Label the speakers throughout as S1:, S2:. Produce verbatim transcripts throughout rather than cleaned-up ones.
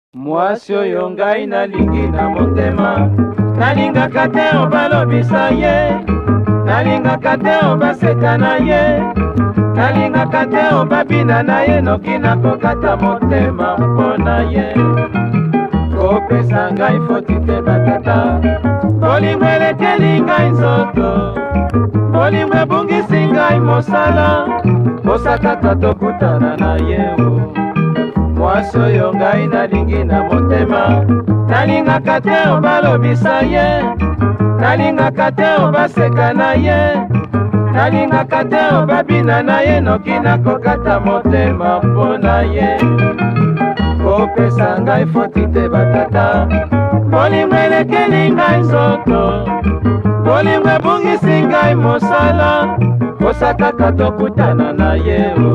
S1: Mwasi oyo ngai nalingi na motema, nalingaka te obalobisa ye, nalingaka te obaseka na ye, nalingaka te obabina na ye, noki nakokata motema mpona ye. Kopesa ngai foti te batata, bolingo elekeli ngai nzoto, bolingo ebungisi ngai mosala, bosakaka tokutana na ye o. Mwasi oyo ngai nalingi na motema, nalingaka te obalobisa ye, nalingaka te obaseka na ye, nalingaka te obabina na ye, noki nakokata motema mpona ye. Kopesa ngai foti te batata, bolingo elekeli ngai nzoto, bolingo ebungisi ngai mosala, bosakaka tokutana na ye o.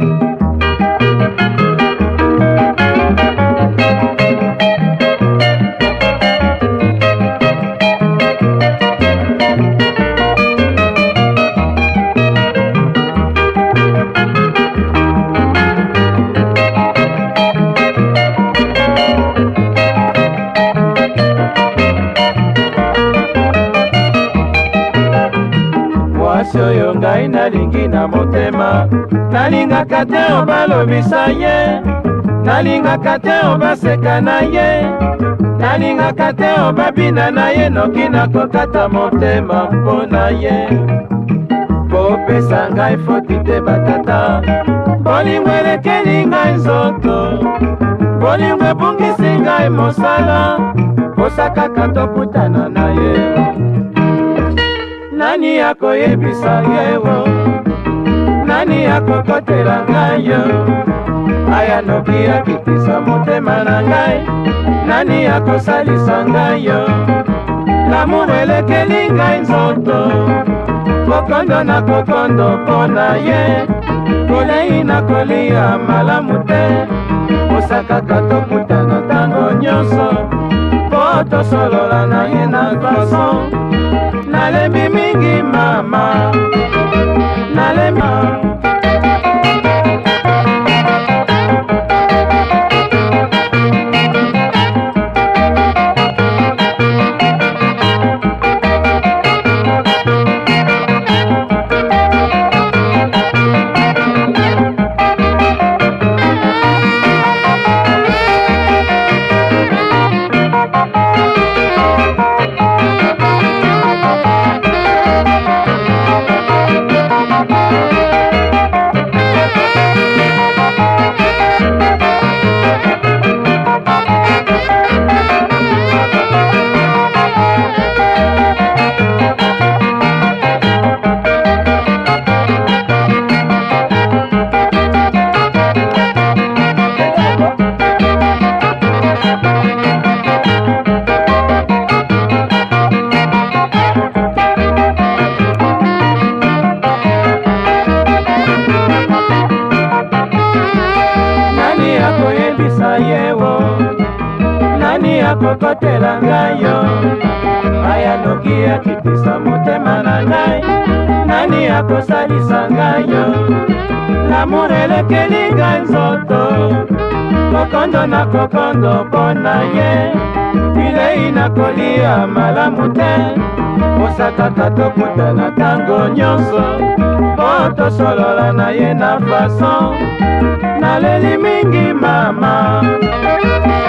S1: Mwasi oyo ngai nalingi na motema, nalingaka te obalobisa ye, nalingaka te obaseka na ye, nalingaka te obabina na ye, noki nakokata motema mpona ye. Kopesa ngai foti te batata, bolingo elekeli ngai nzoto, bolingo ebungisi ngai mosala, bosakaka tokutana na ye. Nani akoyebisa yewo, nani akokotela ngai yo, aya noki akitisa motema na ngai, nani akosalisa ngai yo. Lamour elekeli ngai nzoto, kokondo na kokondo mpona ye, kolei na kolia malamu te, osakaka tokutana ntango nyonso, po tosolola na ye na fason. Nalembi mingi mama, nalembi nani akokotela ngai yo, aya noki akitisa motema na ngai, nani akosalisa ngai yo. Lamour elekeli ngai nzoto, kokondo na kokondo mpona ye, bilei na kolia malamu te, osakaka tokutana ntango nyonso, po tosolola na ye na fason. Naleli mingi mama.